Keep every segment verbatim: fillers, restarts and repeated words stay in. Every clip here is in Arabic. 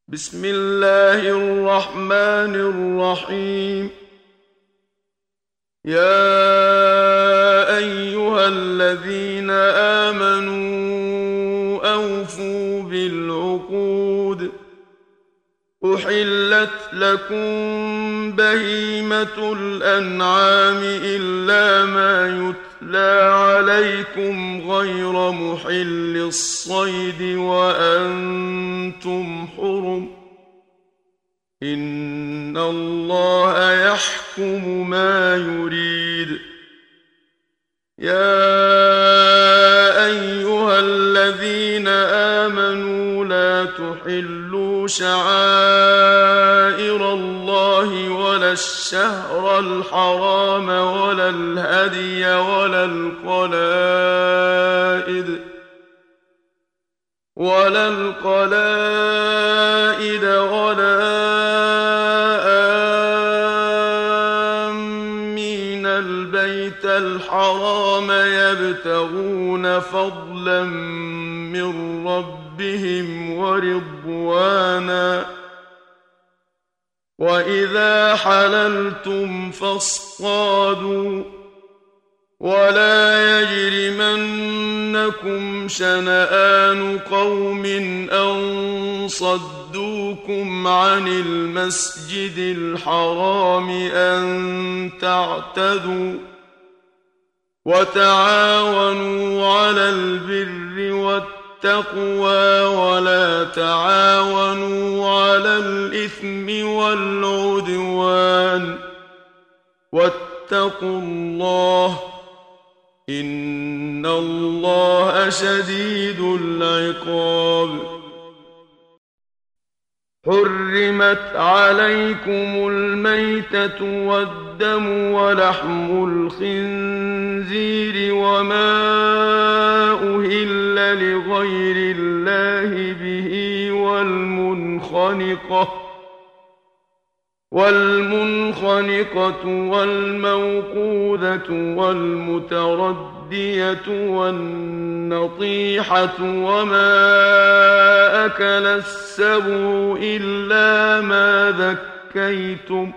بسم الله الرحمن الرحيم. يا أيها الذين آمنوا أوفوا بالعقود. أحلت لكم بهيمة الأنعام إلا ما يتلى عليكم غير محل الصيد وأنتم حرم. إن الله يحكم ما يريد. يا أيها الذين آمنوا لا تحلوا شعائر الله ولا الشهر الحرام ولا الهدي ولا القلائد ولا القلائد ولا آمين البيت الحرام يبتغون فضلا من ربهم ورضوانا. وإذا حللتم فاصطادوا ولا يجرمنكم شنآن قوم أن صدوكم عن المسجد الحرام أن تعتدوا. وتعاونوا على البر والتقوى ولا تعاونوا على الإثم والعدوان. واتقوا الله إن الله شديد العقاب. حرمت عليكم الميتة والدم ولحم الخنزير وما أهل لغير الله به والمنخنقة والمنخنقة والموقوذة والمتردية والنطيحة وما أكل السبع إلا ما ذكيتم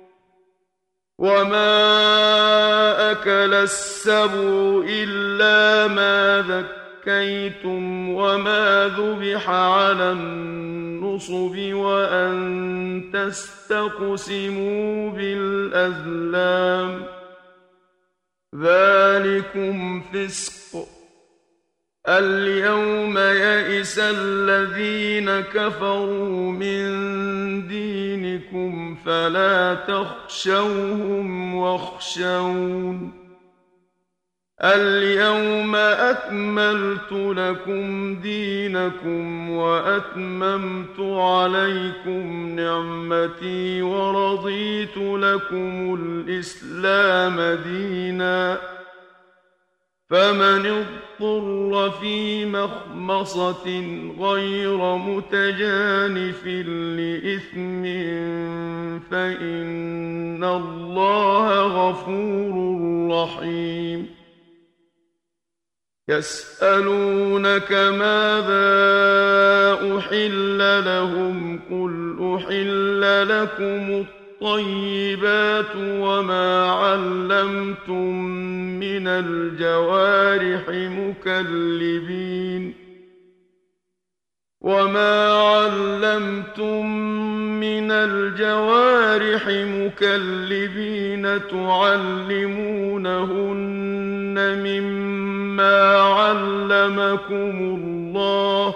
وما أكل السبع إلا ما ذكيتم وما ذبح على النصب وأن تستقسموا بالأزلام. ذلكم فسق. اليوم يئس الذين كفروا من دينكم فلا تخشوهم واخشون. اليوم أكملت لكم دينكم وأتممت عليكم نعمتي ورضيت لكم الإسلام دينا. فمن اضطر في مخمصة غير متجانف لإثم فإن الله غفور رحيم. يسألونك ماذا أحل لهم قل أحل لكم الطيبات وما علمتم من الجوارح مكلبين وما علمتم من الجوارح مكلبين تعلمونهن مما علمكم الله.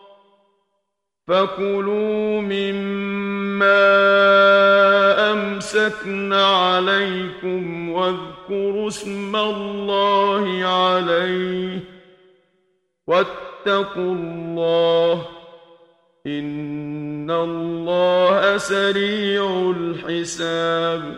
فكلوا مما أمسكن عليكم واذكروا اسم الله عليه واتقوا الله إن الله سريع الحساب.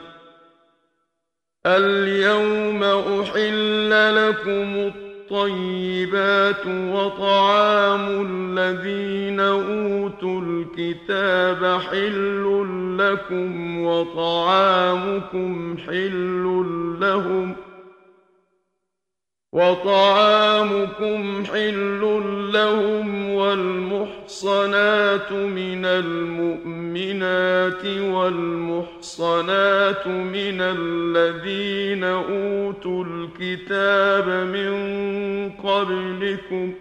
اليوم أحل لكم الطيبات وطعام الذين أوتوا الكتاب حل لكم وطعامكم حل لهم وطعامكم حل لهم والمحصنات من المؤمنات والمحصنات من الذين أوتوا الكتاب من قبلكم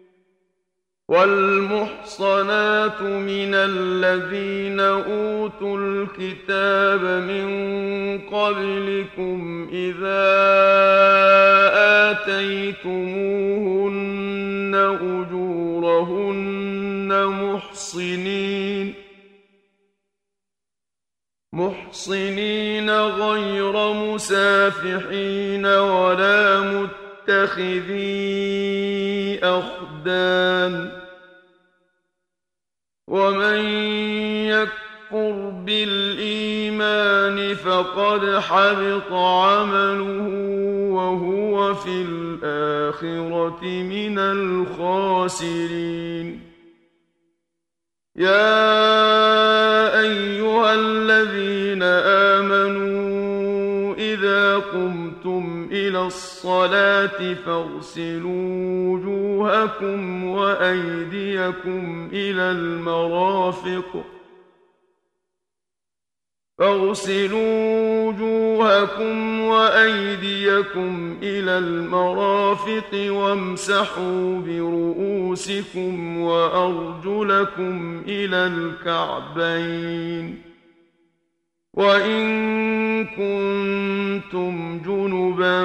والمحصنات من الذين أوتوا الكتاب من قبلكم إذا آتيتموهن أجورهن محصنين محصنين غير مسافحين ولا متخذي أخدان ومن يكفر بالإيمان فقد حبط عمله وهو في الآخرة من الخاسرين يا أيها الذين آمنوا إذا قمتم إلى الصلاة فاغسلوا وجوهكم وأيديكم إلى المرافق فاغسلوا وجوهكم وأيديكم إلى المرافق وامسحوا برؤوسكم وأرجلكم إلى الكعبين وإن كنتم جنبا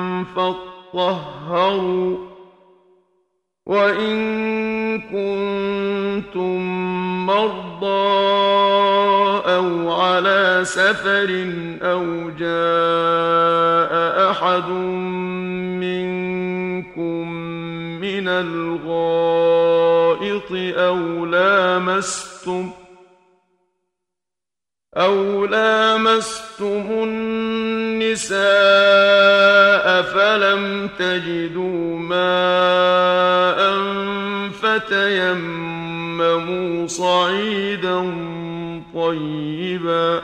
فاطهروا وإن كنتم مرضى أو على سفر أو جاء أحد منكم من الغائط أو لامستم أو لامستم النساء فلم تجدوا ماء فتيمموا صعيدا طيبا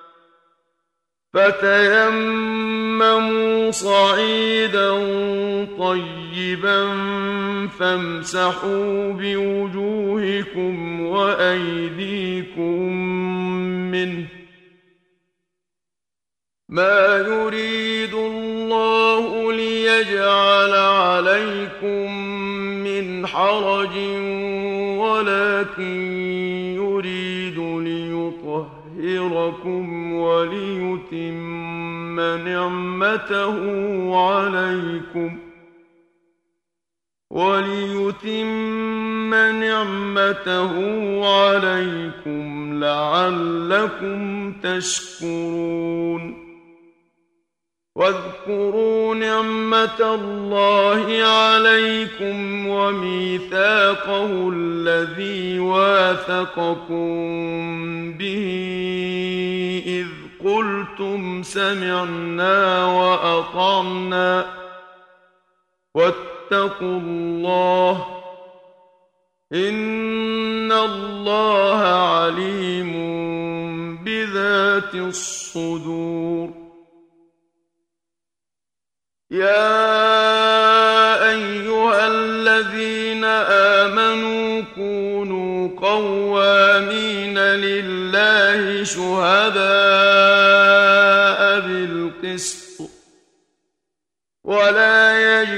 فتيمموا صعيدا طيبا فامسحوا بوجوهكم وأيديكم منه ما يريد الله ليجعل عليكم من حرج ولكن يريد ليطهركم وليتم نعمته عليكم وليتم نعمته عليكم لعلكم تشكرون واذكروا نعمة الله عليكم وميثاقه الذي واثقكم به إذ قلتم سمعنا وأطعنا واتقوا الله إن الله عليم بذات الصدور يا أيها الذين آمنوا كونوا قوامين لله شهداء بالقسط ولا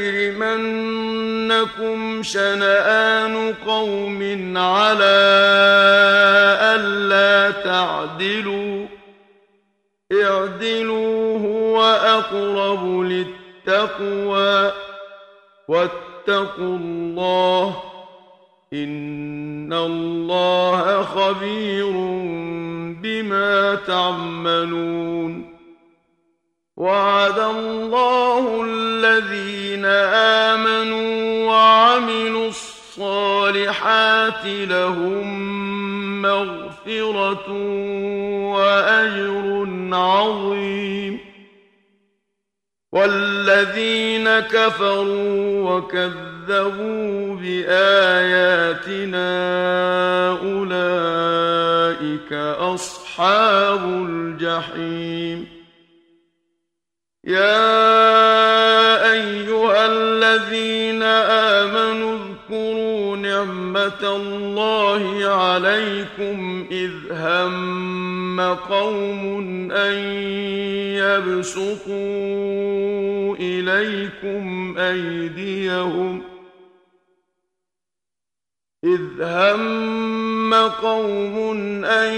يجرمنكم شنآن قوم على ألا تعدلوا اعدلوا هو أقرب للتقوى واتقوا الله إن الله خبير بما تعملون وعد الله الذين آمنوا وعملوا الصالحات لهم مغفرة وأجر عظيم والذين كفروا وكذبوا بآياتنا أولئك أصحاب الجحيم يا أيها نِعْمَةَ اللَّهِ عَلَيْكُمْ إِذْ هَمَّ قَوْمٌ أَن يَبْسُطُوا إِلَيْكُمْ أَيْدِيَهُمْ إِذْ هَمَّ قَوْمٌ أَن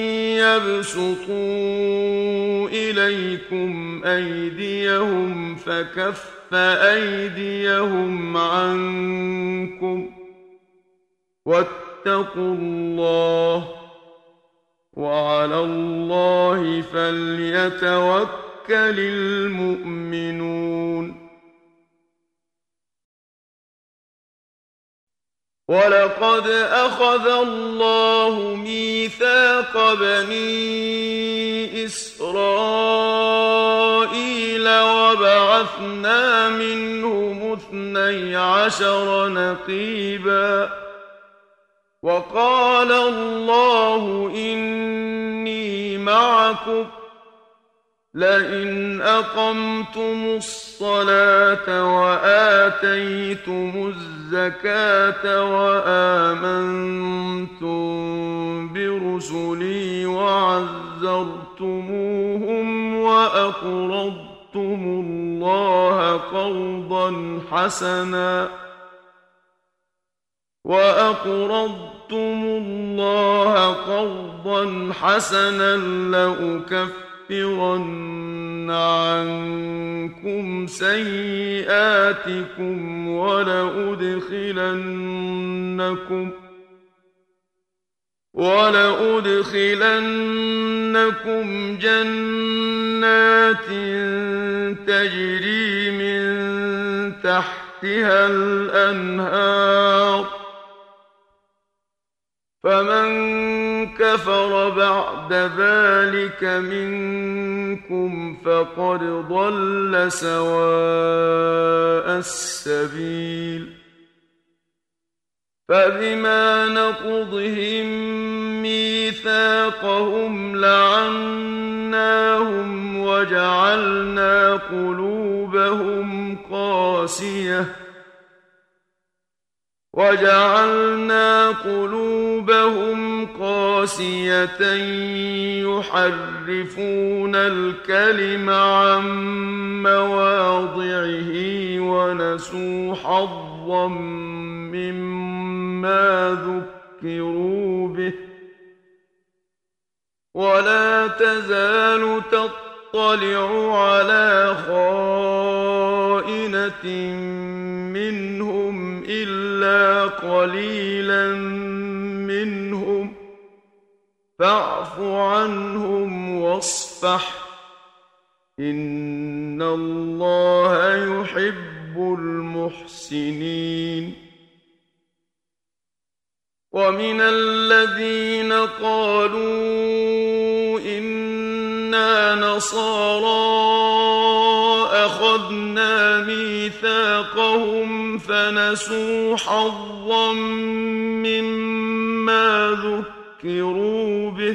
يَبْسُطُوا إِلَيْكُمْ أَيْدِيَهُمْ فَكَفَّ أَيْدِيَهُمْ عَنكُمْ وَاتَّقُوا اللَّهَ وَعَلَى اللَّهِ فَلْيَتَوَكَّلِ الْمُؤْمِنُونَ وَلَقَدْ أَخَذَ اللَّهُ مِيثَاقَ بَنِي إِسْرَائِيلَ وَبَعَثْنَا مِنْهُمُ اثْنَيْ عَشَرَ نَقِيبًا وَقَالَ اللَّهُ إِنِّي مَعَكُمْ لئن أقمتم الصلاة وآتيتم الزكاة وآمنتم برسلي وعزرتموهم وأقرضتم الله قرضا حسنا وأقرضتم الله قرضا حسنا لأكفر لَأُكَفِّرَنَّ عَنكُمْ سَيِّئَاتِكُمْ وَلَأُدْخِلَنَّكُمْ وَلَأُدْخِلَنَّكُمْ جَنَّاتٍ تَجْرِي مِن تَحْتِهَا الْأَنْهَارُ فَمَن كَفَرَ بَعْدَ ذَلِكَ مِنكُمْ فَقَدْ ضَلَّ سَوَاءَ السَّبِيلِ فَبِمَا نَقْضِهِم مِّيثَاقَهُمْ لَعَنَّاهُمْ وَجَعَلْنَا قُلُوبَهُمْ قَاسِيَةً وَجَعَلْنَا قُلُوبَهُمْ قَاسِيَةً يُحَرِّفُونَ الْكَلِمَ عَن مَّوَاضِعِهِ وَنَسُوا حَظًّا مِّمَّا ذُكِّرُوا بِهِ وَلَا تَزَالُ تَطَّلِعُ عَلَىٰ خَائِنَةٍ مِّنْهُمْ إِلَّا قَلِيلًا مِّنْهُمْ فَاعْفُ عَنْهُمْ وَاصْفَحْ إِنَّ اللَّهَ يُحِبُّ الْمُحْسِنِينَ وَمِنَ الَّذِينَ قَالُوا إِنَّا نَصَارَىٰ أَخَذْنَا مِيثَاقَهُمْ فَنَسُوا حَظًّا مِّمَّا ذُكِّرُوا بِهِ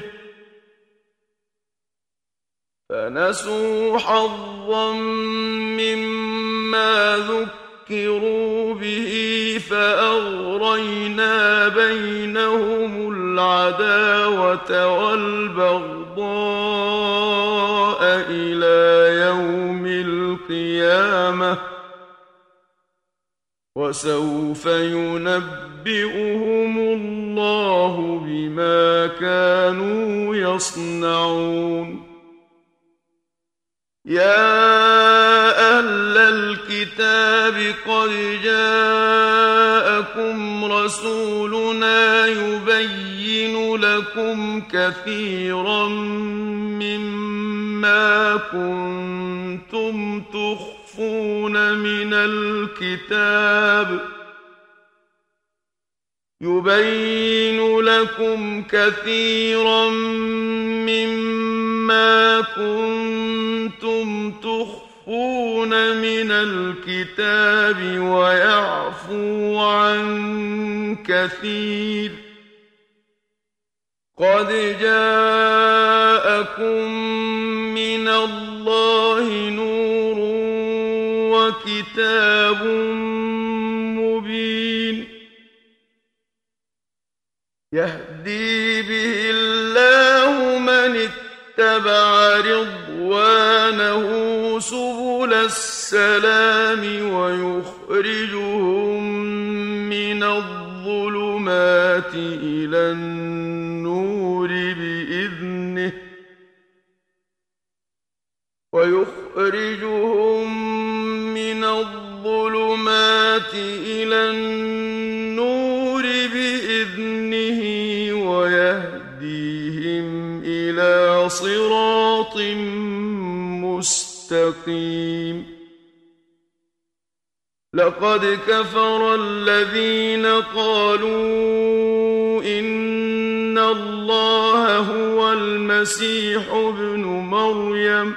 فَنَسُوا حَظًّا مِّمَّا ذُكِّرُوا بِهِ فَأَغْرَيْنَا بَيْنَهُمُ الْعَدَاوَةَ وَالْبَغْضَاءَ إِلَىٰ يَوْمِ الْقِيَامَةِ وَسَوْفَ يُنَبِّئُهُمُ اللَّهُ بِمَا كَانُوا يَصْنَعُونَ يَا أَهْلَ الْكِتَابِ قَدْ جَاءَكُمْ رَسُولُنَا يُبَيِّنُ لَكُمْ كَثِيرًا مِّمَّا كُنتُمْ تُخْفُونَ مِنَ الْكِتَابِ يُبَيِّنُ لَكُمْ كَثِيرًا مِّمَّا كُنتُمْ تُخْفُونَ مِنَ الْكِتَابِ وَيَعْفُو عَن كَثِيرٍ قَدْ جَاءَكُم مِّنَ اللَّهِ نُورٌ وَكِتَابٌ مُّبِينٌ يهدي به الله من اتبع رضوانه سبل السلام ويخرجهم من الظلمات إلى النور بإذنه ويخرجهم من الظلمات إلى النور بإذنه ويهديهم إلى صراط مستقيم. لقد كفر الذين قالوا إن الله هو المسيح ابن مريم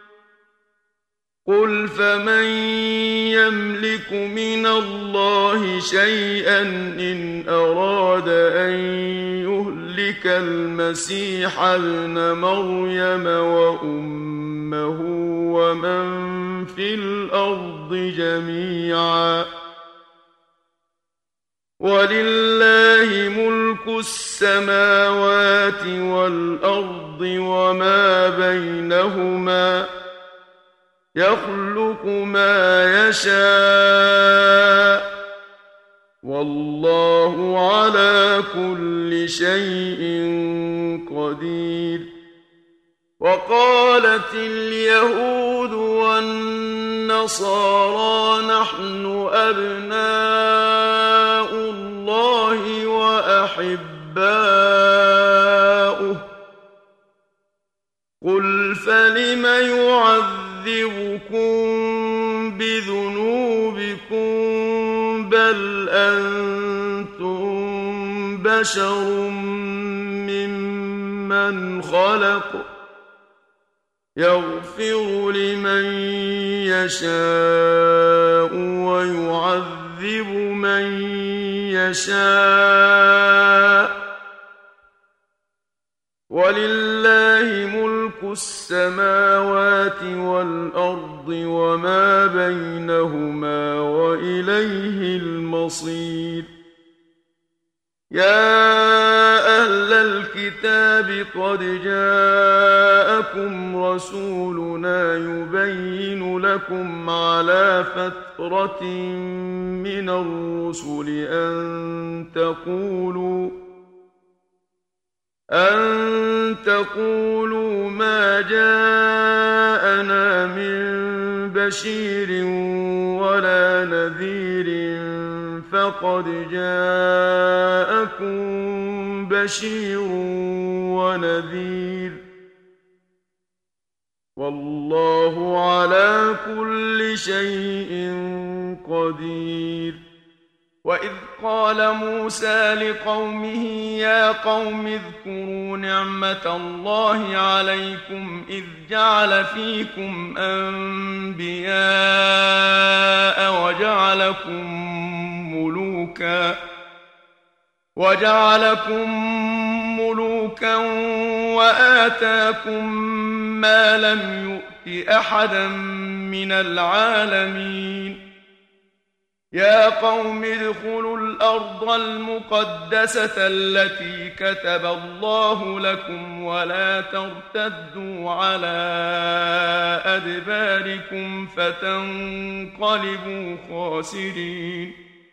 قل فمن يملك من الله شيئا إن أراد أن يهلك المسيح ابن مريم وأمه ومن في الأرض جميعا ولله ملك السماوات والأرض وما بينهما يخلق ما يشاء والله على كل شيء قدير. وقالت اليهود والنصارى نحن أبناء الله وأحباؤه قل فلم يعذبكم بذنوبكم بل أنتم بشر ممن خلق يغفر لمن يشاء ويعذب من يشاء ولله ملك السماوات والأرض وما بينهما وإليه المصير. يا أهل الكتاب قد جاءكم رسولنا يبين لكم على فترة من الرسل أن تقولوا أن تقولوا ما جاءنا من بشير ولا نذير فقد جاءكم بشير ونذير والله على كل شيء قدير. وإذ قال موسى لقومه يا قوم اذكروا نعمة الله عليكم إذ جعل فيكم أنبياء وجعلكم ملوكا وجعلكم ملوكا وآتاكم ما لم يؤت أحدا من العالمين. يا قوم ادخلوا الأرض المقدسة التي كتب الله لكم ولا ترتدوا على أدباركم فتنقلبوا خاسرين.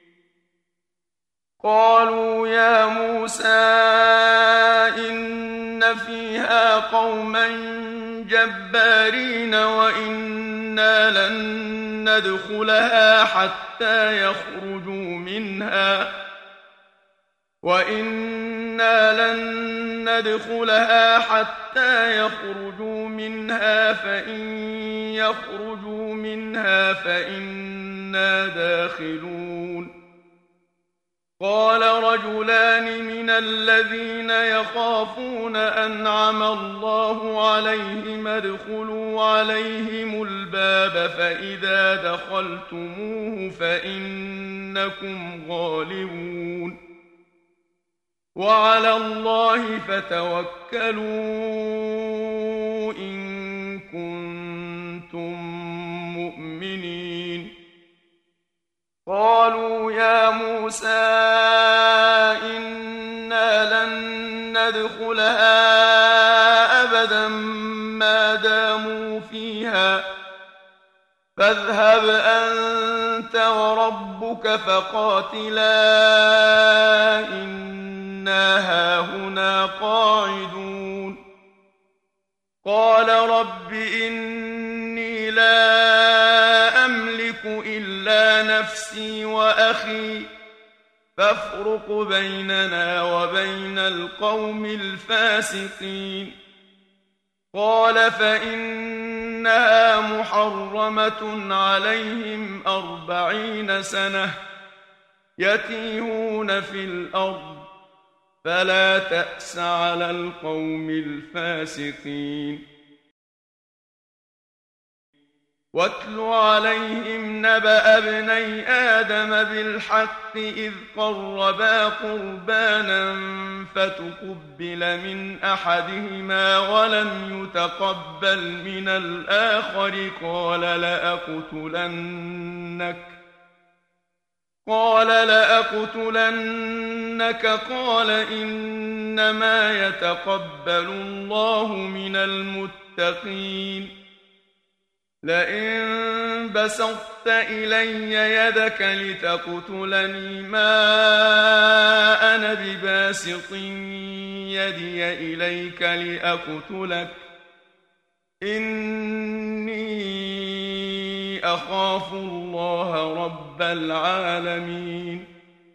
قالوا يا موسى إن فيها قوما جبارين وإنا لن ندخلها حتى يخرجوا منها وإنا لن ندخلها حتى يخرجوا منها فإن يخرجوا منها فإنا داخلون. قال رجلان من الذين يخافون أنعم الله عليهم ادخلوا عليهم الباب فإذا دخلتموه فإنكم غالبون وعلى الله فتوكلوا إن كنتم مؤمنين. قالوا يا موسى إنا إنا لن ندخلها أبدا ما داموا فيها فاذهب أنت وربك فقاتلا إنا هاهنا قاعدون قال رب إني لا أملك إلا نفسي وأخي فافرق بيننا وبين القوم الفاسقين قال فإنها محرمة عليهم أربعين سنة يتيهون في الأرض فلا تأس على القوم الفاسقين واتل عليهم نبأ ابني آدم بالحق إذ قربا قربانا فتقبل من أحدهما ولم يتقبل من الآخر قال لأقتلنك قال لأقتلنك قال إنما يتقبل الله من المتقين لئن بسطت إلي يدك لتقتلني ما أنا بباسط يدي إليك لأقتلك إني أخاف الله رب العالمين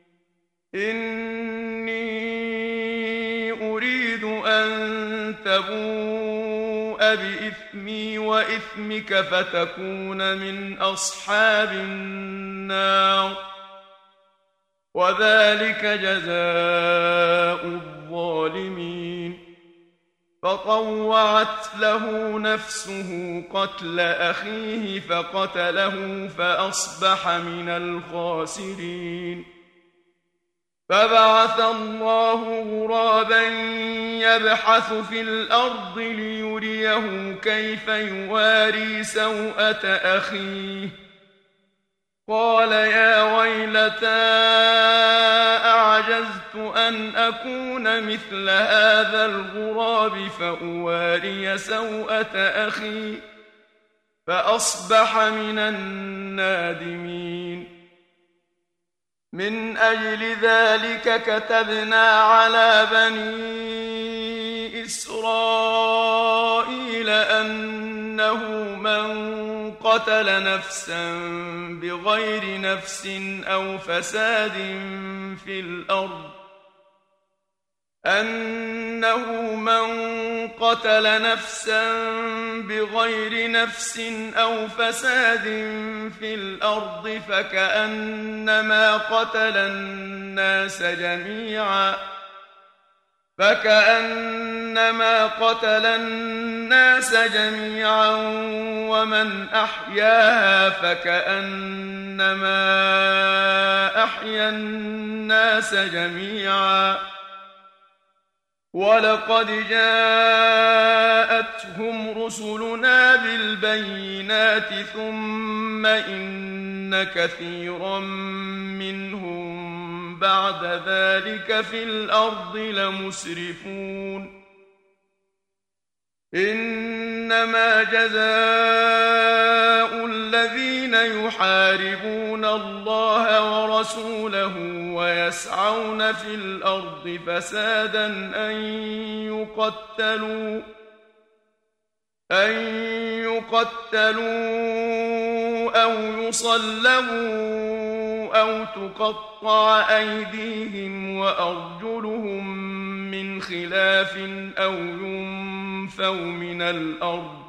إني أريد أن تبوء بإثمي وإثمك فتكون من أصحاب النار وذلك جزاء الظالمين فطوعت له نفسه قتل أخيه فقتله فأصبح من الخاسرين فبعث الله غرابا يبحث في الأرض ليريه كيف يواري سوءة أخيه قال يا ويلتى أعجزت أن أكون مثل هذا الغراب فأواري سوءة أخي فأصبح من النادمين من أجل ذلك كتبنا على بني إسرائيل أنه من قتل نفسا بغير نفس أو فساد في الأرض أنه من قتل نفسا بغير نفس أو فساد في الأرض فكأنما قتل الناس جميعا فكأنما قتل الناس جميعا ومن أحياها فكأنما أحيا الناس جميعا ولقد جاءتهم رسلنا بالبينات ثم إن كثيرا منهم بعد ذلك في الأرض لمسرفون إنما جزاء الذين يحاربون الله ورسوله ويسعون في الأرض فسادا أن يقتلوا أن يقتلوا أو يصلبوا أو تقطع أيديهم وأرجلهم من خلاف أو ينفوا من الأرض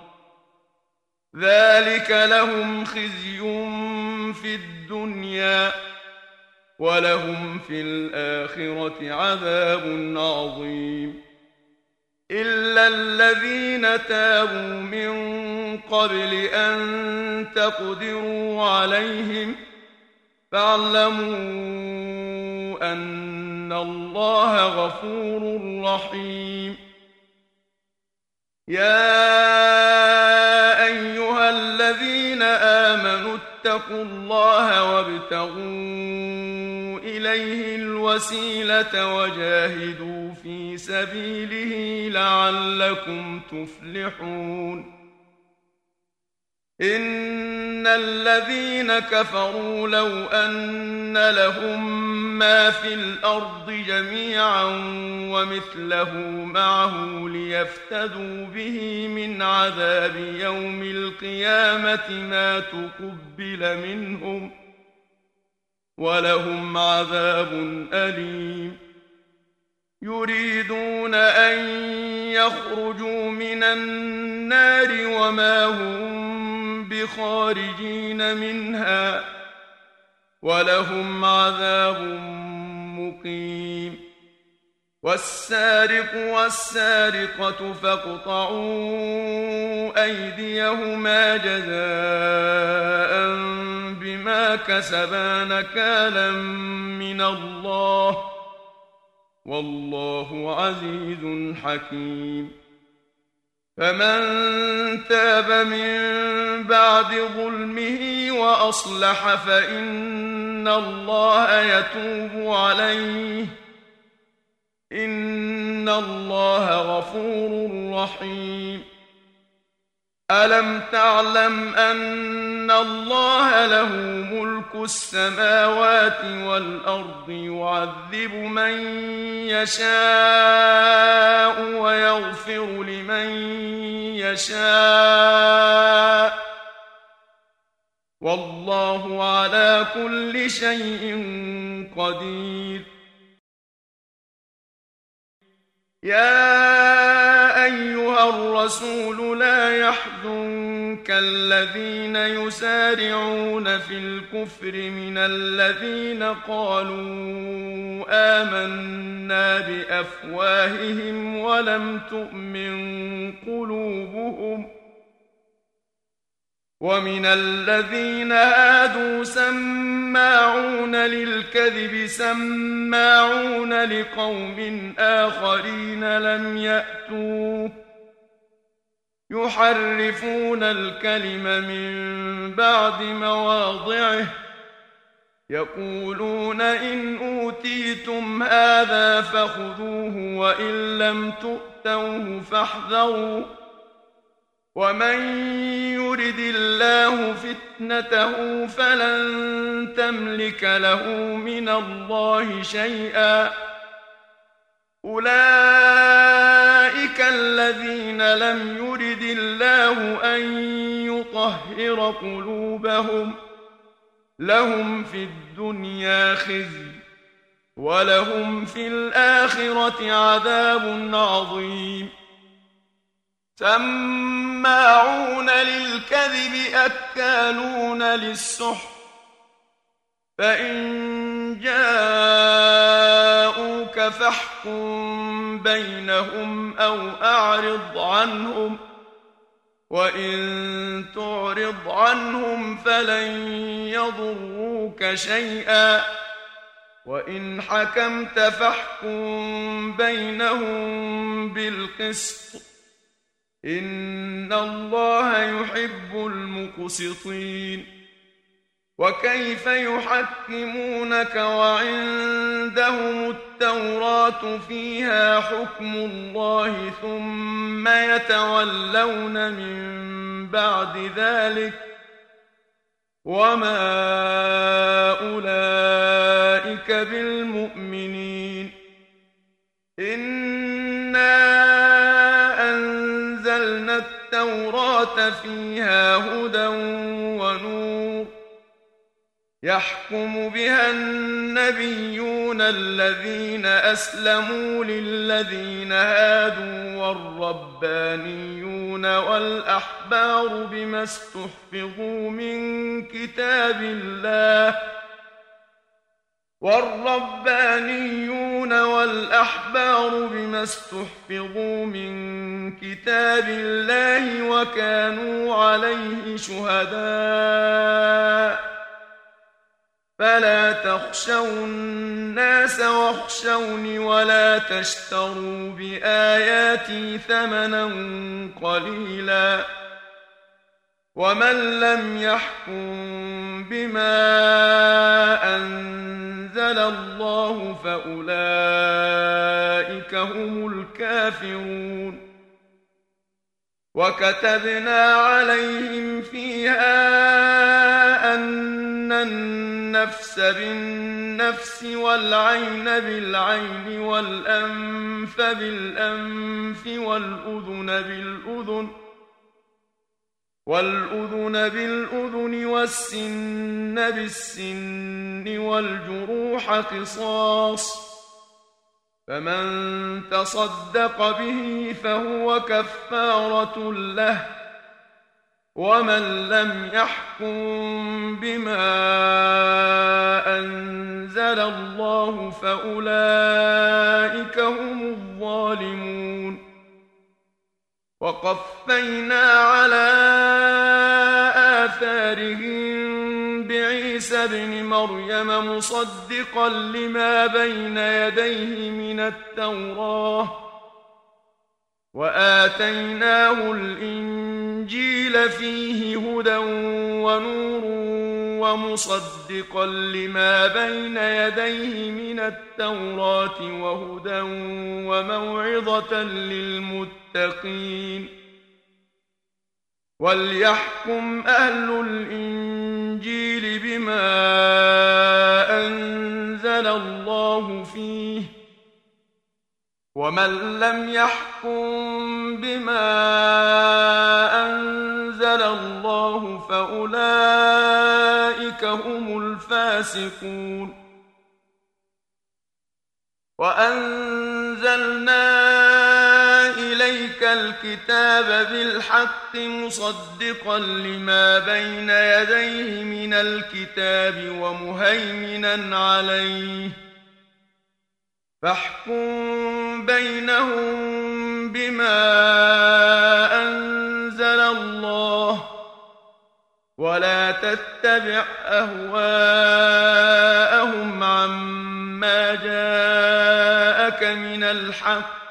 ذلك لهم خزي في الدنيا ولهم في الآخرة عذاب عظيم إلا الذين تابوا من قبل أن تقدروا عليهم فاعلموا أن الله غفور رحيم يا أيها الذين آمنوا اتقوا الله وابتغوا إليه الوسيلة وجاهدوا في سبيله لعلكم تفلحون إن الذين كفروا لو أن لهم ما في الأرض جميعا ومثله معه ليفتدوا به من عذاب يوم القيامة ما تقبل منهم ولهم عذاب أليم يريدون أن يخرجوا من النار وما هم بخارجين منها ولهم عذاب مقيم والسارق والسارقة فاقطعوا أيديهما جزاء بما كسبا نكالا من الله والله عزيز حكيم فمن تاب من بعد ظلمه وأصلح فإن الله يتوب عليه إن الله غفور رحيم ألم تعلم أن الله له ملك السماوات والأرض يعذب من يشاء ويغفر لمن يشاء والله على كل شيء قدير يا أيها الرسول لا يحزنك الذين يسارعون في الكفر من الذين قالوا آمنا بأفواههم ولم تؤمن قلوبهم ومن الذين هادوا سماعون للكذب سماعون لقوم آخرين لم يأتوك يحرفون الكلم من بعد مواضعه يقولون إن أوتيتم هذا فخذوه وإن لم تؤتوه فاحذروا ومن يرد الله فتنته فلن تملك له من الله شيئا أولئك الذين لم يرد الله أن يطهر قلوبهم لهم في الدنيا خزي ولهم في الآخرة عذاب عظيم سماعون للكذب أكالون للسحت فإن جاءوك فاحكم بينهم أو أعرض عنهم وإن تعرض عنهم فلن يضروك شيئا وإن حكمت فاحكم بينهم بالقسط إن الله يحب المقسطين وكيف يحكمونك وعندهم التوراة فيها حكم الله ثم يتولون من بعد ذلك وما أولئك بالمؤمنين إنا أنزلنا التوراة فيها هدى ونور يحكم بها النبيون الذين أسلموا للذين هادوا والربانيون والأحبار بما استحفظوا من كتاب الله والربانيون والأحبار بما استحفظوا من كتاب الله وكانوا عليه شهداء فلا تخشوا الناس واخشوني ولا تشتروا بآياتي ثمنا قليلا ومن لم يحكم بما أنزل أنزل الله فأولئك هم الكافرون. وكتبنا عليهم فيها أن النفس بالنفس والعين بالعين والأنف بالأنف والأذن بالأذن والأذن بالأذن والسن بالسن والجروح قصاص، فمن تصدق به فهو كفارة له، ومن لم يحكم بما أنزل الله فأولئك هم الظالمون. وقفينا على آثارهم بعيسى ابن مريم مصدقا لما بين يديه من التوراة، وآتيناه الإنجيل فيه هدى ونور ومصدقا لما بين يديه من التوراة وهدى وموعظة للمتقين. وليحكم أهل الإنجيل بما أنزل الله فيه، ومن لم يحكم بما أنزل الله فأولئك هم الفاسقون. وأنزلنا إليك الكتاب بالحق مصدقا لما بين يديه من الكتاب ومهيمنا عليه، فاحكم بينهم بما أنزل الله، ولا تتبع أهواءهم عما جاءك من الحق،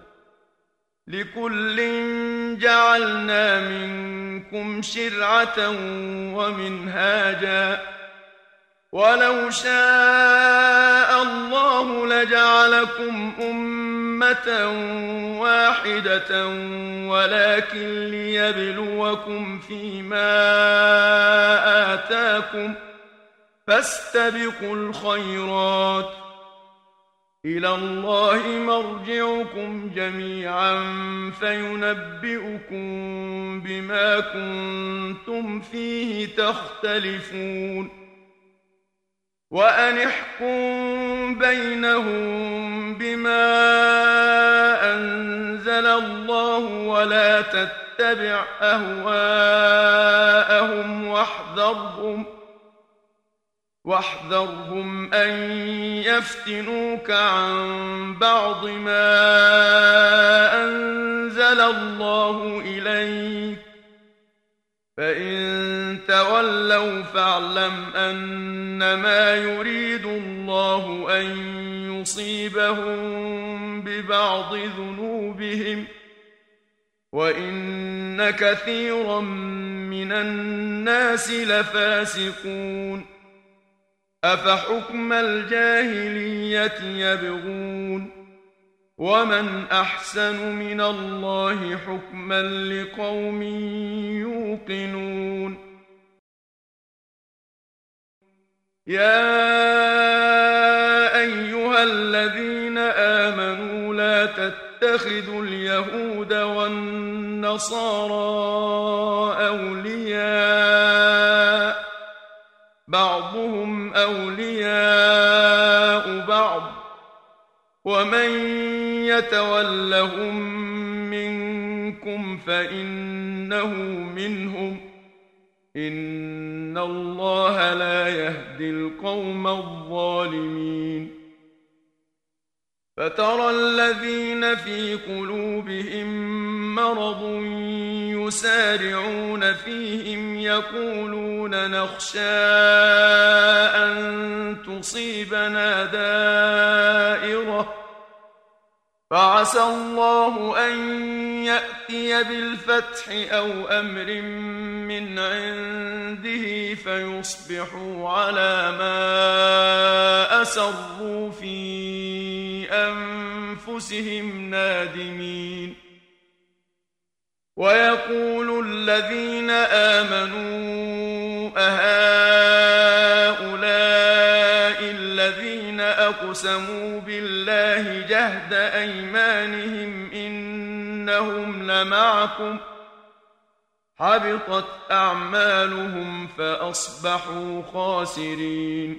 لكل جعلنا منكم شرعة ومنهاجا، ولو شاء الله لجعلكم أمة واحدة ولكن ليبلوكم فيما آتاكم، فاستبقوا الخيرات، إلى الله مرجعكم جميعا فينبئكم بما كنتم فيه تختلفون. وأن احكم بينهم بما أنزل الله ولا تتبع أهواءهم واحذرهم واحذرهم أن يفتنوك عن بعض ما أنزل الله إليك، فإن تولوا فاعلم أنما يريد الله أن يصيبهم ببعض ذنوبهم، وإن كثيرا من الناس لفاسقون. أفحكم الجاهلية يبغون، ومن أحسن من الله حكما لقوم يوقنون. يا أيها الذين آمنوا لا تتخذوا اليهود والنصارى أولياء، بعضهم أولياء بعض، ومن يتولهم منكم فإنه منهم، إن الله لا يهدي القوم الظالمين. فترى الذين في قلوبهم مرض يسارعون فيهم يقولون نخشى أن تصيبنا دائرة فعسى الله أن يأتي بالفتح أو أمر من عنده فيصبحوا على ما أسروا في أنفسهم نادمين. ويقول الذين آمنوا أهؤلاء الذين أقسموا بالله جهد أيمانهم إنهم لمعكم حبطت أعمالهم فأصبحوا خاسرين.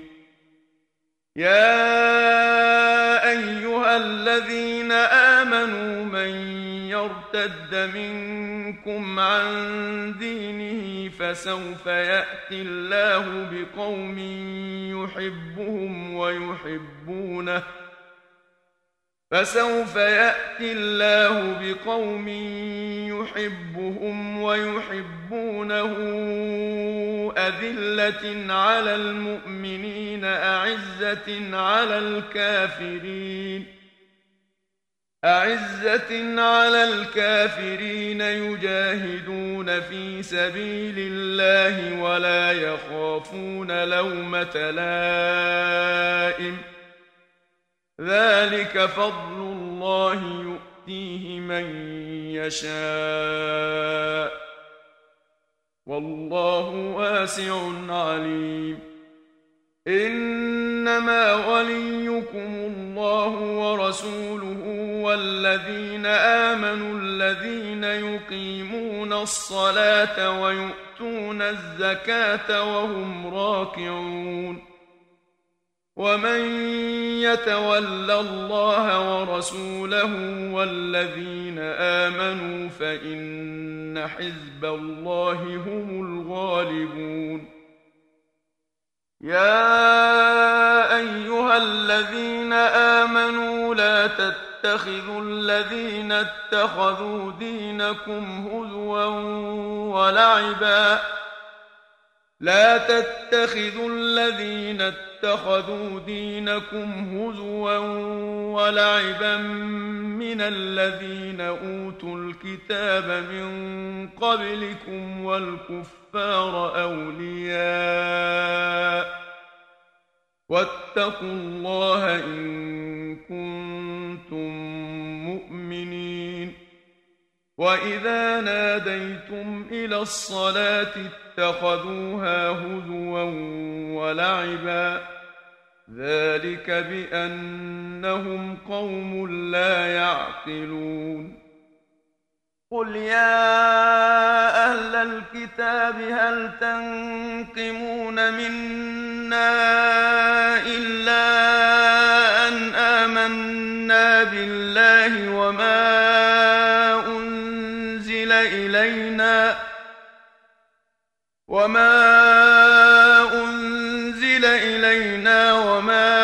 يا أيها الذين آمنوا من يرتد منكم عن دينه فسوف يأتي الله بقوم يحبهم ويحبونه فسوف يأتي الله بقوم يحبهم ويحبونه أذلة على المؤمنين أعزة على الكافرين أعزة على الكافرين يجاهدون في سبيل الله ولا يخافون لومة لائم ذلك فضل الله يؤتيه من يشاء والله واسع عليم. إنما وليكم الله ورسوله والذين آمنوا الذين يقيمون الصلاة ويؤتون الزكاة وهم راكعون. ومن يتول الله ورسوله والذين آمنوا فإن حزب الله هم الغالبون. يا أيها الذين آمنوا لا تتخذوا الذين اتخذوا دينكم هزوا ولعبا لا تتخذوا الذين اتخذوا دينكم هزوا ولعبا من الذين أوتوا الكتاب من قبلكم والكفار أولياء واتقوا الله إن كنتم مؤمنين. وإذا ناديتم إلى الصلاة اتخذوها هزوا ولعبا ذلك بأنهم قوم لا يعقلون. قل يا أهل الكتاب هل تنقمون منا إلا أن آمنا بالله وما أنزل إلينا وما أنزل إلينا وما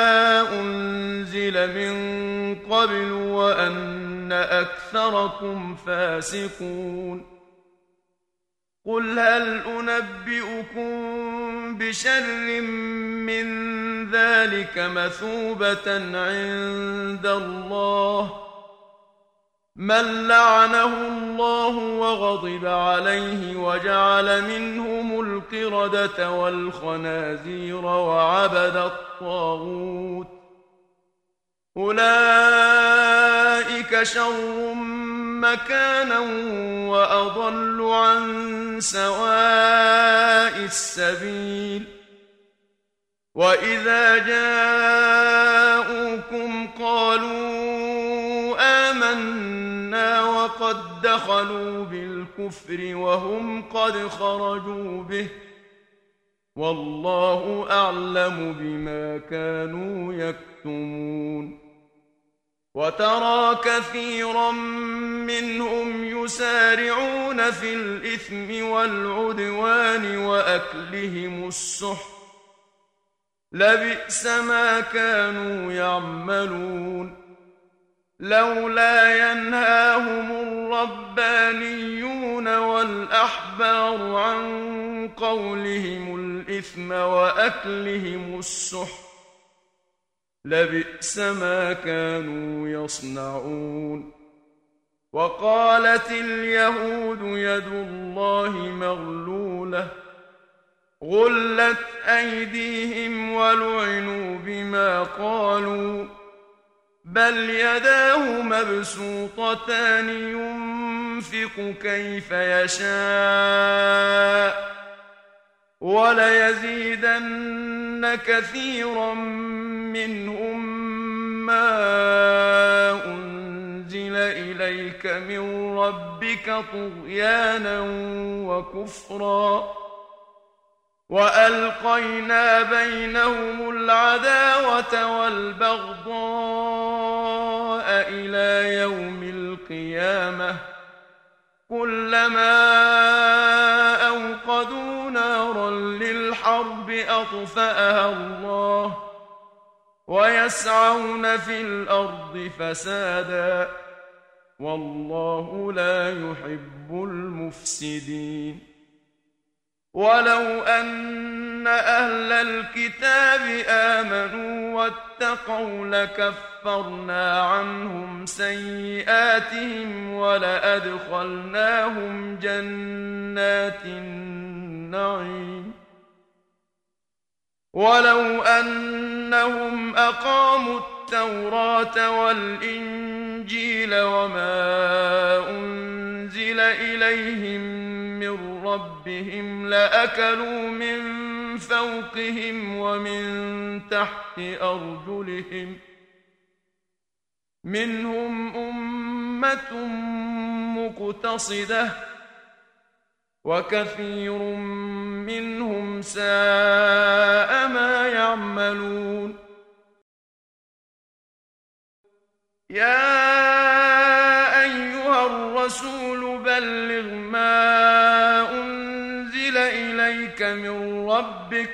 أنزل من قبل وأن أكثركم فاسقون. قل هل أنبئكم بشر من ذلك مثوبة عند الله من لعنه الله وغضب عليه وجعل منهم القردة والخنازير وعبد الطاغوت أولئك شر مكانا وأضل عن سواء السبيل. وإذا جاءوكم قالوا آمنا وقد دخلوا بالكفر وهم قد خرجوا به والله أعلم بما كانوا يكتمون. وترى كثيرا منهم يسارعون في الإثم والعدوان وأكلهم السحت لبئس ما كانوا يعملون. لولا ينهاهم الربانيون والأحبار عن قولهم الإثم وأكلهم السحت لبئس ما كانوا يصنعون. وقالت اليهود يد الله مغلولة غلت أيديهم ولعنوا بما قالوا بل يداه مبسوطتان ينفق كيف يشاء وليزيدن كثيرا منهم ما أنزل إليك من ربك طغيانا وكفرا وألقينا بينهم العداوة والبغضاء إلى يوم القيامة كلما أوقدوا نارا للحرب أطفأها الله ويسعون في الأرض فسادا والله لا يحب المفسدين. ولو أن أهل الكتاب آمنوا واتقوا لكفرنا عنهم سيئاتهم ولأدخلناهم جنات النعيم. ولو أنهم أقاموا التوراة والإنجيل وما أنزل إليهم من ربهم لأكلوا من فوقهم ومن تحت أرجلهم منهم أمة مقتصدة وكثير منهم ساء ما يعملون. يا أيها الرسول بلغ ما أنزل إليك من ربك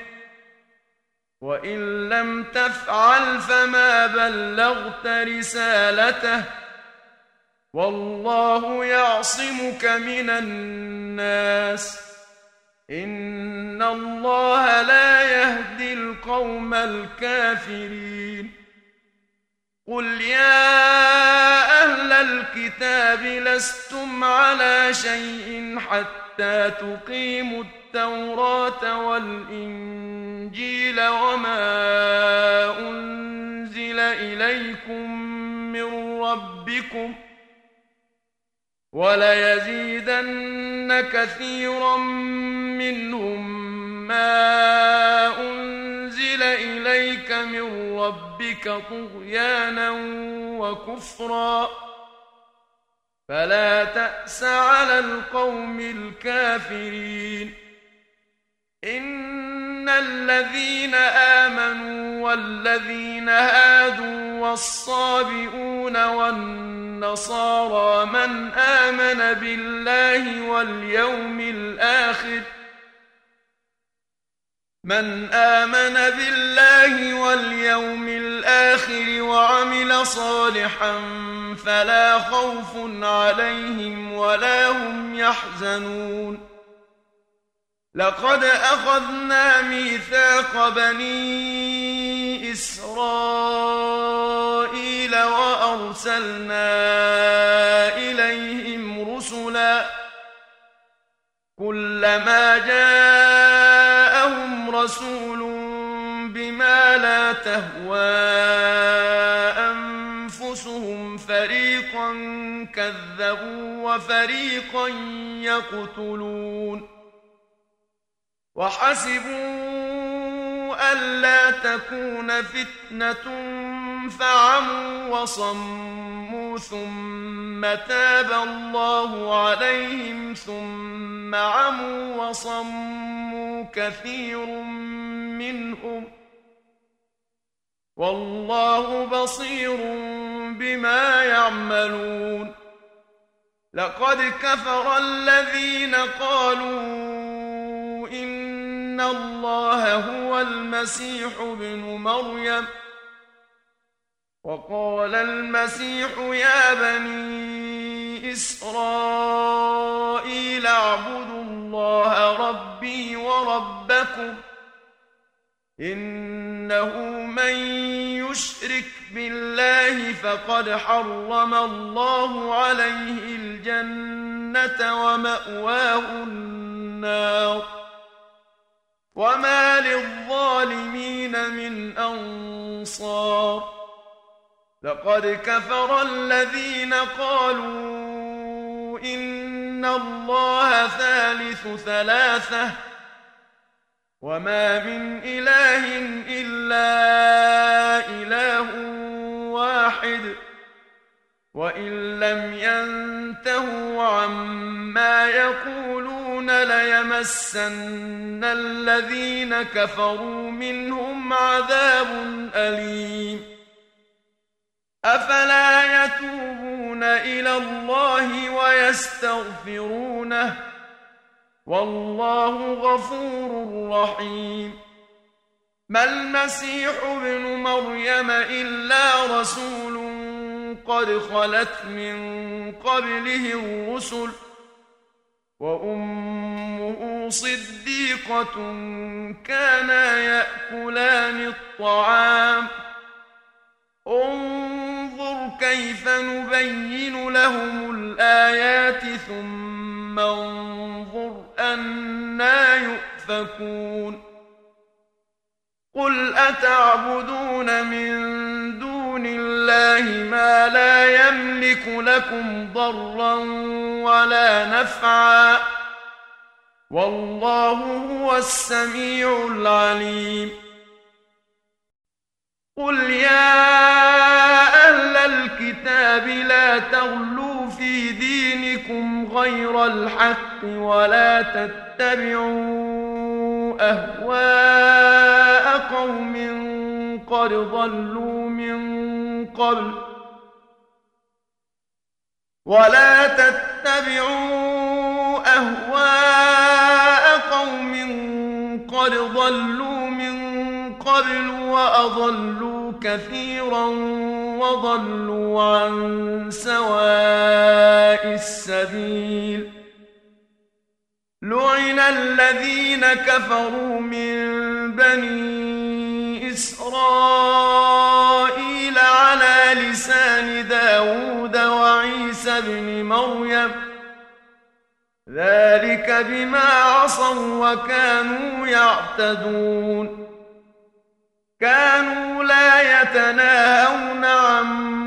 وإن لم تفعل فما بلغت رسالته والله يعصمك من الناس إن الله لا يهدي القوم الكافرين. قل يا أهل الكتاب لستم على شيء حتى تقيموا التوراة والإنجيل وما أنزل إليكم من ربكم وليزيدن كثيرا منهم ما أنزل إليك من ربك طغيانا وكفرا فلا تأس على القوم الكافرين. إن الذين آمنوا والذين هادوا والصابئون والنصارى من آمن بالله واليوم الآخر من آمن بالله واليوم الآخر وعمل صالحا فلا خوف عليهم ولا هم يحزنون. لقد أخذنا ميثاق بني إسرائيل وأرسلنا إليهم رسلا كلما جاءهم رسول بما لا تهوى أنفسهم فريقا كذبوا وفريقا يقتلون. وحسبوا ألا تكون فتنة فعموا وصموا ثم تاب الله عليهم ثم عموا وصموا كثير منهم والله بصير بما يعملون. لقد كفر الذين قالوا إن الله هو المسيح ابن مريم وقال المسيح يا بني إسرائيل اعبدوا الله ربي وربكم إنه من يشرك بالله فقد حرم الله عليه الجنة ومأواه النار وما للظالمين من أنصار لقد كفر الذين قالوا إن الله ثالث ثلاثة وما من إله إلا إله واحد وإن لم ينتهوا عما يقولون ليمسن الذين كفروا منهم عذاب أليم أفلا يتوبون إلى الله ويستغفرونه والله غفور رحيم ما المسيح ابن مريم إلا رسول قد خلت من قبله الرسل وأمه صديقة كانا يأكلان الطعام انظر كيف نبين لهم الآيات ثم انظر أنى يؤفكون قل أتعبدون من دون الله ما لا يملك لكم ضرا ولا نفعا والله هو السميع العليم قل يا أهل الكتاب لا تغلوا في دينكم غير الحق ولا تتبعوا أهواء قوم قد ضلوا من قبل ولا تتبعوا أهواء قوم قد ضلوا من قبل وأضلوا كثيرا وضلوا عن سواء السبيل لعن الذين كفروا من بني إسرائيل على لسان داود وعيسى بن مريم ذلك بما عصوا وكانوا يعتدون كانوا لا يتناهون عن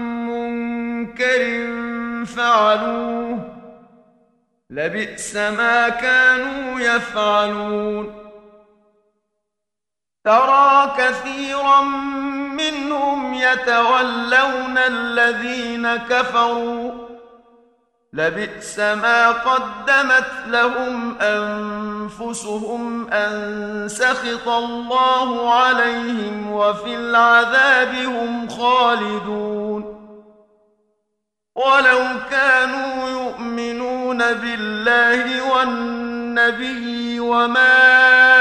منكر فعلوه لبئس ما كانوا يفعلون ترى كثيرا منهم يتولون الذين كفروا لبئس ما قدمت لهم أنفسهم أن سخط الله عليهم وفي العذاب هم خالدون ولو كانوا يؤمنون بالله والنبي وما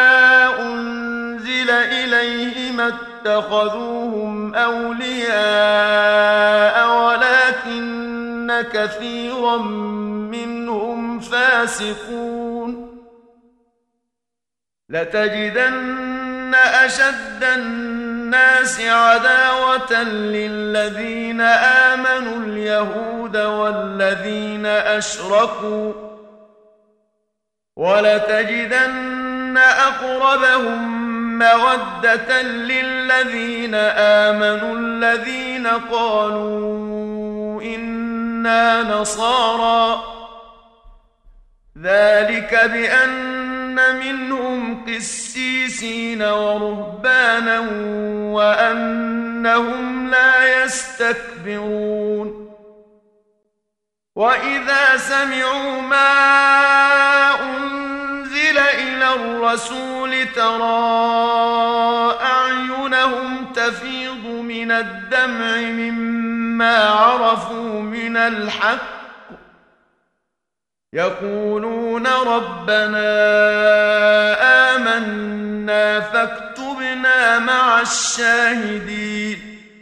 أنزل إليه ما اتخذوهم أولياء ولكن كثيرا منهم فاسقون لتجدن أشد الناس عداوة للذين آمنوا اليهود والذين أشركوا ولتجدن أقربهم مودة للذين آمنوا الذين قالوا إنا نصارى ذلك بأن منهم قسيسين ورهبانا وأنهم لا يستكبرون وإذا سمعوا ما أنزل إلى الرسول ترى أعينهم تفيض من الدمع مما عرفوا من الحق يقولون ربنا آمنا فاكتبنا مع الشاهدين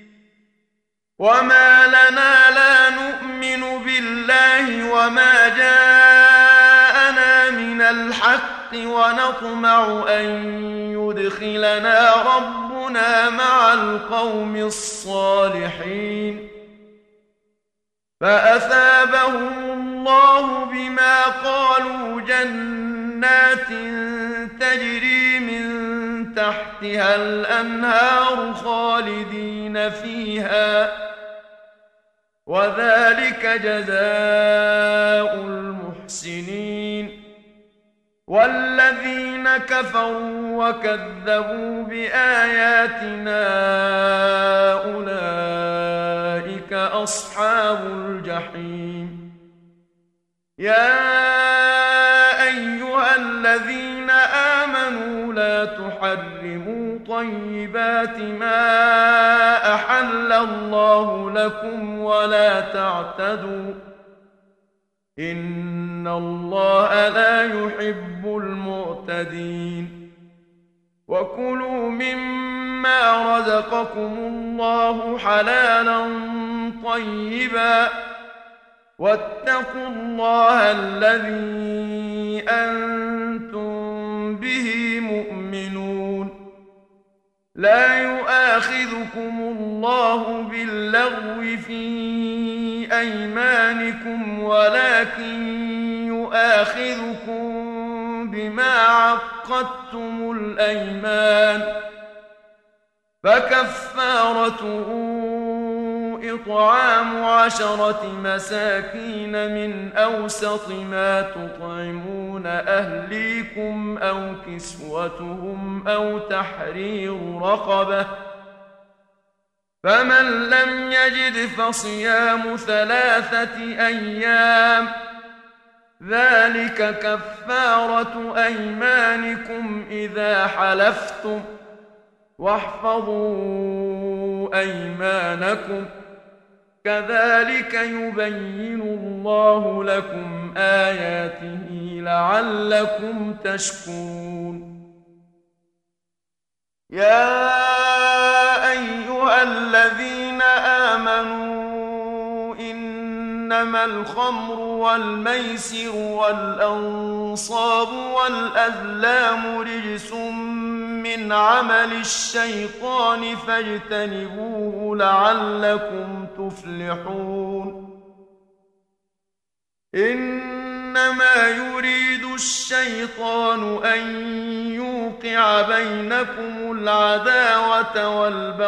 وما لنا لا نؤمن بالله وما جاءنا من الحق ونطمع أن يدخلنا ربنا ربنا مع القوم الصالحين فأثابهم الله بما قالوا جنات تجري من تحتها الأنهار خالدين فيها وذلك جزاء المحسنين والذين كفروا وكذبوا بآياتنا أولئك أصحاب الجحيم يا أيها الذين آمنوا لا تحرموا طيبات ما أحل الله لكم ولا تعتدوا إن الله لا يحب المعتدين وكلوا مما رزقكم الله حلالا طيبا واتقوا الله الذي أنتم به مؤمنون لا يؤاخذكم الله باللغو في أيمانكم ولكن يؤاخذكم بما عقدتم الأيمان فكفارته إطعام عشرة مساكين من أوسط ما تطعمون أهليكم أو كسوتهم أو تحرير رقبة فمن لم يجد فصيام ثلاثة أيام ذلك كفارة أيمانكم إذا حلفتم واحفظوا أيمانكم كذلك يبين الله لكم آياته لعلكم تشكرون يا أيها الذين آمنوا إنما الخمر والميسر والأنصاب والأزلام رجس من عمل الشيطان فاجتنبوه لعلكم تفلحون إنما يريد الشيطان أن يوقع بينكم العداوة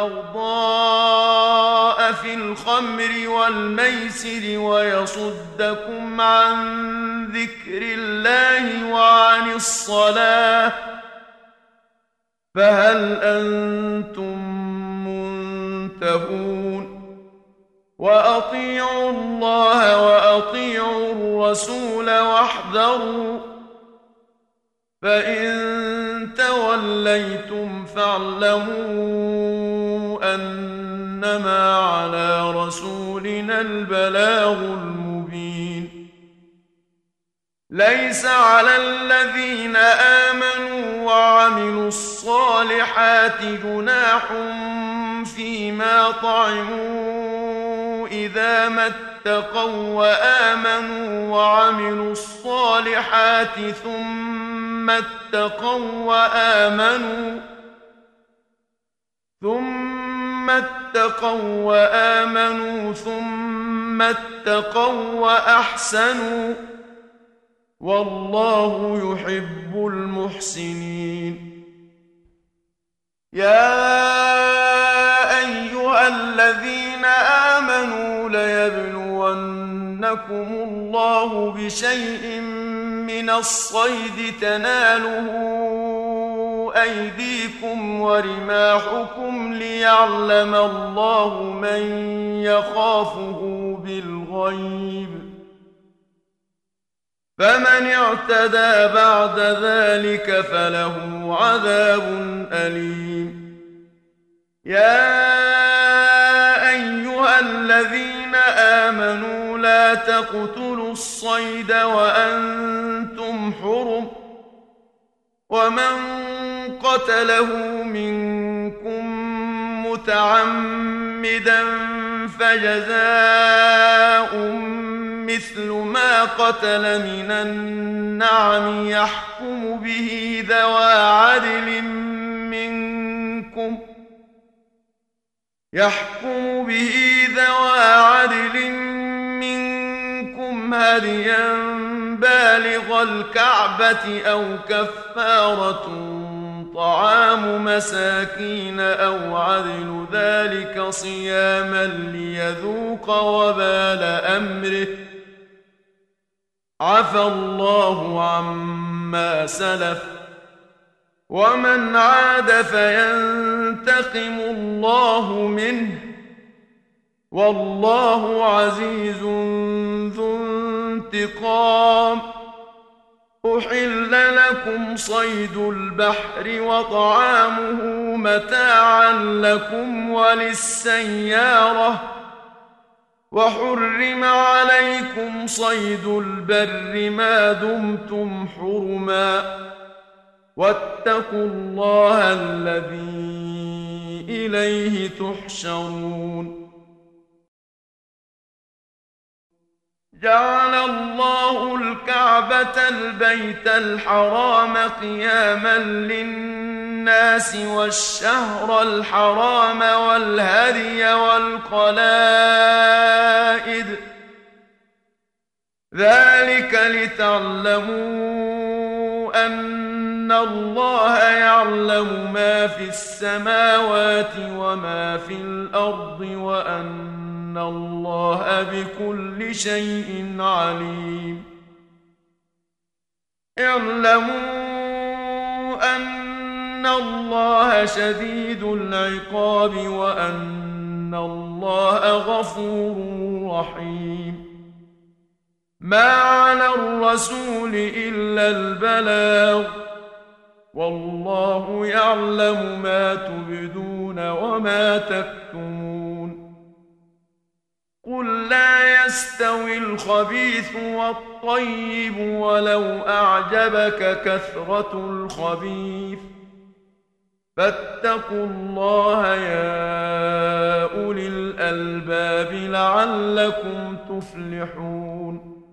والبغضاء في الخمر والميسر ويصدكم عن ذكر الله وعن الصلاة فهل أنتم منتهون وأطيعوا الله وأطيعوا الرسول واحذروا فإن توليتم فاعلموا أنما على رسولنا البلاغ المبين ليس على الذين آمنوا وعملوا الصالحات جناح فيما طعموا إذا ما اتقوا وآمنوا وعملوا الصالحات ثم اتقوا وآمنوا ثم اتقوا وآمنوا ثم اتقوا وأحسنوا والله يحب المحسنين يا أيها الذين آمنوا ليبلونكم الله بشيء من الصيد تناله أيديكم ورماحكم ليعلم الله من يخافه بالغيب فمن اعتدى بعد ذلك فله عذاب أليم يا أيها الذين آمنوا لا تقتلوا الصيد وأنتم حرم ومن قتله منكم متعمدا فجزاء مثل ما قتل من النعم يحكم به ذوى عدل منكم يحكم به ذوى عدل منكم هديا بالغ الكعبة أو كفارة طعام مساكين أو عدل ذلك صياما ليذوق وبال أمره عفى الله عما سلف ومن عاد فينتقم الله منه والله عزيز ذو انتقام. أحل لكم صيد البحر وطعامه متاعا لكم وللسيارة وحرم عليكم صيد البر ما دمتم حرما واتقوا الله الذي إليه تحشرون. جعل الله الكعبة البيت الحرام قياما للناس والشهر الحرام والهدي والقلائد ذلك لتعلموا أن الله يعلم ما في السماوات وما في الأرض وأن إن الله بكل شيء عليم. اعلموا أن الله شديد العقاب وأن الله غفور رحيم. ما على الرسول إلا البلاغ والله يعلم ما تبدون وما تكتمون. قل لا يستوي الخبيث والطيب ولو أعجبك كثرة الخبيث فاتقوا الله يا أولي الألباب لعلكم تفلحون.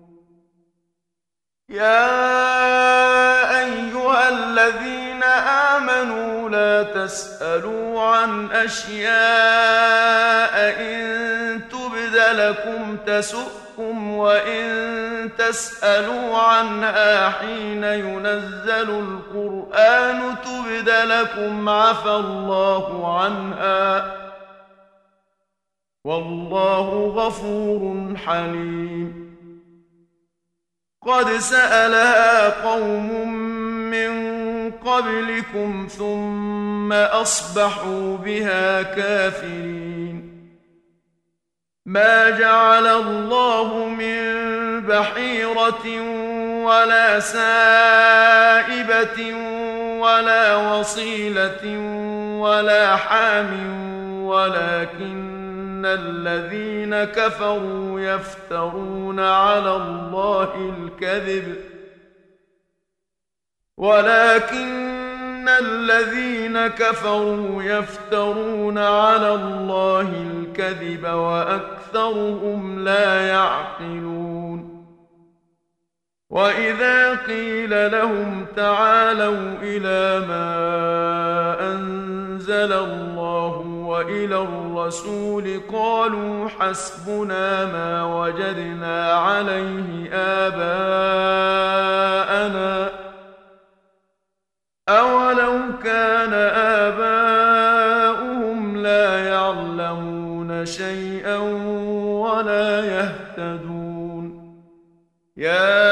يا أيها الذين آمنوا لا تسألوا عن أشياء إن لكم تسؤكم وإن تسألوا عنها حين ينزل القرآن تبد لكم عفى الله عنها والله غفور حليم. قد سألها قوم من قبلكم ثم أصبحوا بها كافرين. ما جعل الله من بحيرة ولا سائبة ولا وصيلة ولا حام ولكن الذين كفروا يفترون على الله الكذب ولكن الذين كفروا يفترون على الله الكذب وأكثرهم لا يعقلون. وإذا قيل لهم تعالوا إلى ما أنزل الله وإلى الرسول قالوا حسبنا ما وجدنا عليه آباءنا أولو كان آباؤهم لا يعلمون شيئا ولا يهتدون. يا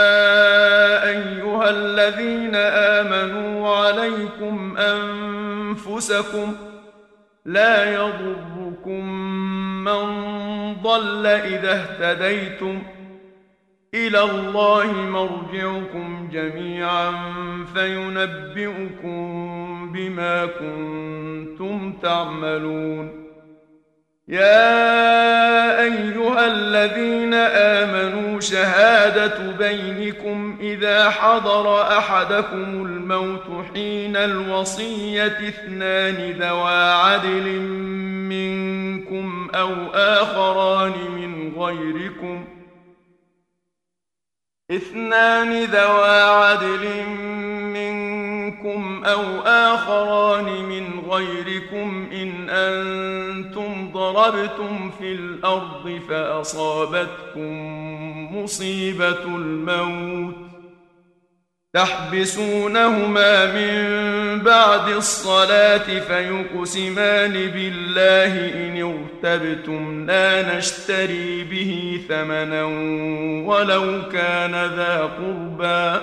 أيها الذين آمنوا عليكم أنفسكم لا يضركم من ضل إذا اهتديتم إلى الله مرجعكم جميعا فينبئكم بما كنتم تعملون. يا أيها الذين آمنوا شهادة بينكم إذا حضر أحدكم الموت حين الوصية اثنان ذوى عدل منكم أو آخران من غيركم اثنان ذوى عدل منكم أو آخران من غيركم إن أنتم ضربتم في الأرض فأصابتكم مصيبة الموت تحبسونهما من بعد الصلاة فيقسمان بالله إن ارتبتم لا نشتري به ثمنا ولو كان ذا قربى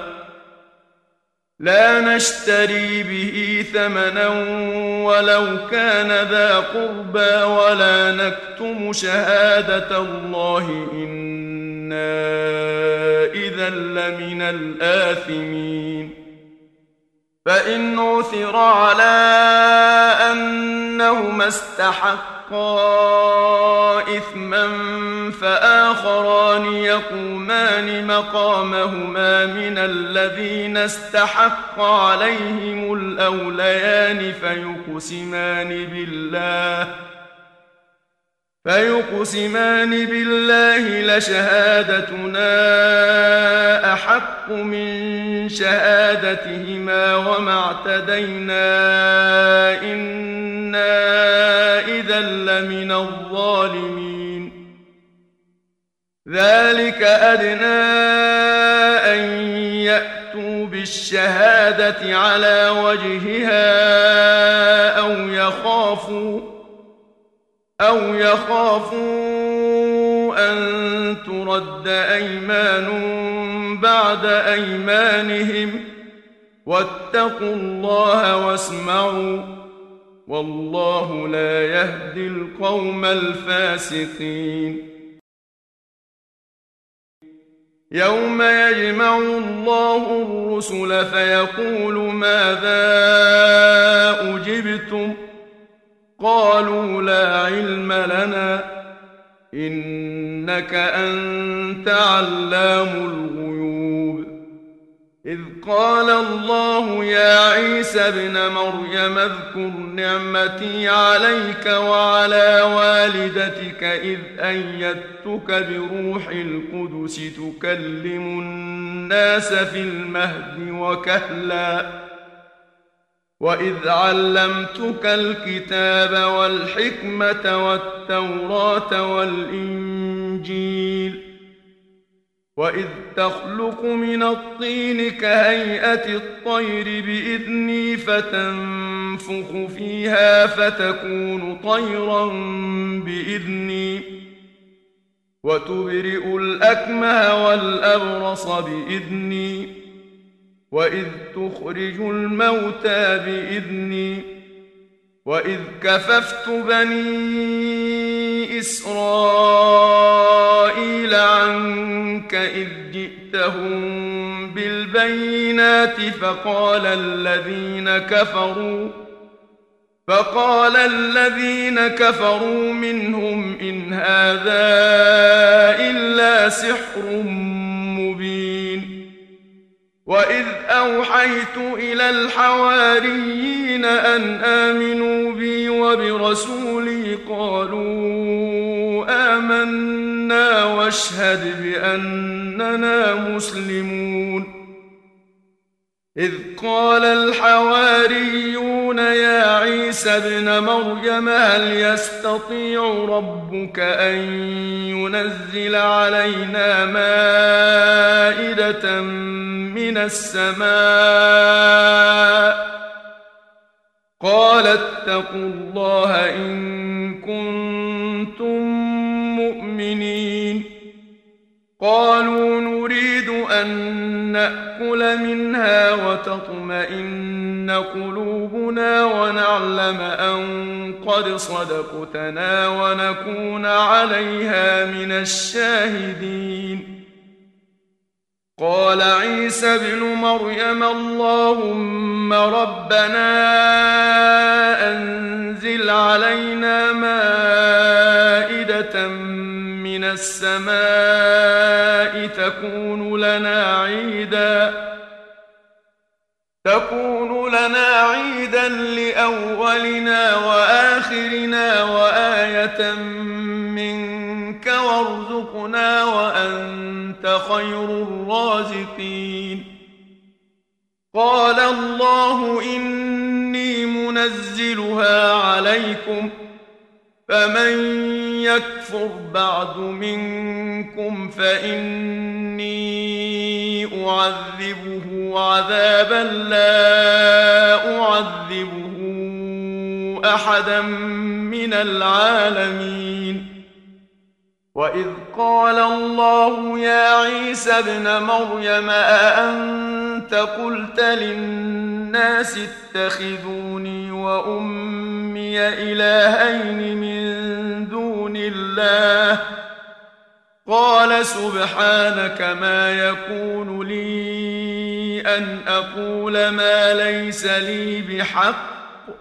لا نشتري به ثمنا ولو كان ذا قربى ولا نكتم شهادة الله إنا إذا لمن الآثمين فإن عثر على أنهما استحقا إثما فآخران يقومان مقامهما من الذين استحق عليهم الأوليان فيقسمان بالله فيقسمان بالله لشهادتنا أحق من شهادتهما وما اعتدينا إنا إذا لمن الظالمين ذلك أدنى أن يأتوا بالشهادة على وجهها أو يخافوا أو يخافوا أن ترد أيمان بعد أيمانهم واتقوا الله واسمعوا والله لا يهدي القوم الفاسقين يوم يجمع الله الرسل فيقول ماذا أجبتم قالوا لا علم لنا إنك أنت علام الغيوب إذ قال الله يا عيسى ابن مريم اذكر نعمتي عليك وعلى والدتك إذ أيدتك بروح القدس تكلم الناس في المهد وكهلا وإذ علمتك الكتاب والحكمة والتوراة والإنجيل وإذ تخلق من الطين كهيئة الطير بإذني فتنفخ فيها فتكون طيرا بإذني وتبرئ الأكمه والأبرص بإذني وإذ تخرج الموتى بإذني وإذ كففت بني إسرائيل عنك إذ جئتهم بالبينات فقال الذين كفروا فقال الذين كفروا منهم إن هذا إلا سحر مبين وإذ أوحيت إلى الحواريين أن آمنوا بي وبرسولي قالوا آمنا واشهد بأننا مسلمون إذ قال الحواريون يا عيسى ابن مريم هل يستطيع ربك أن ينزل علينا مائدة من السماء قال اتقوا الله إن كنتم مؤمنين قالوا نريد أن نأكل منها وتطمئن قلوبنا ونعلم أن قد صدقتنا ونكون عليها من الشاهدين قال عيسى ابن مريم اللهم ربنا أنزل علينا مائدة من السماء تكون لنا عيدا تكون لنا عيدا لأولنا وآخرنا وآية منك وارزقنا وأنت خير الرازقين قال الله إني منزلها عليكم فمن يكفر بعد منكم فإني أعذبه عذابا لا أعذبه أحدا من العالمين. وإذ قال الله يا عيسى ابن مريم أأنت قلت للناس اتخذوني وأمي إلهين من دون الله قال سبحانك ما يكون لي أن أقول ما ليس لي بحق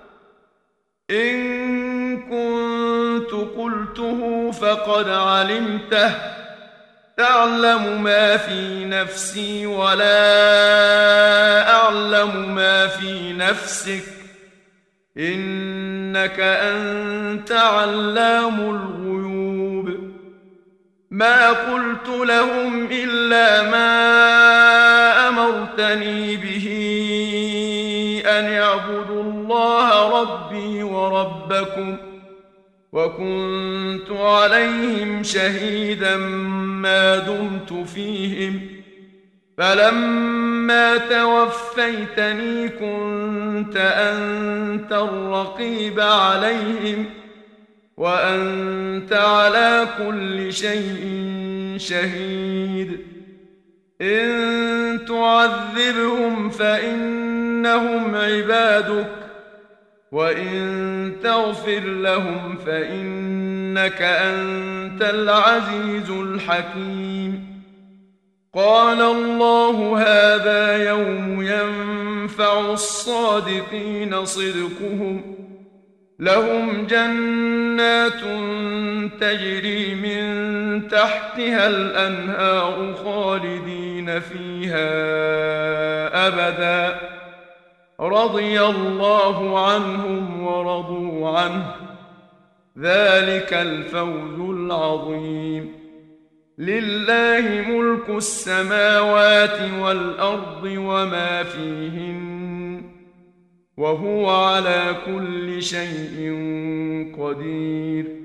إن كنت قلته فقد علمته تعلم ما في نفسي ولا أعلم ما في نفسك إنك أنت علام الغيوب. ما قلت لهم إلا ما أمرتني به أن اعبدوا الله ربي وربكم وكنت عليهم شهيدا ما دمت فيهم فلما توفيتني كنت أنت الرقيب عليهم وأنت على كل شيء شهيد. إن تعذبهم فإنهم عبادك وإن تغفر لهم فإنك أنت العزيز الحكيم. قال الله هذا يوم ينفع الصادقين صدقهم لهم جنات تجري من تحتها الأنهار خالدين فيها أبدا رضي الله عنهم ورضوا عنه ذلك الفوز العظيم. لله ملك السماوات والأرض وما فيهن وهو على كل شيء قدير.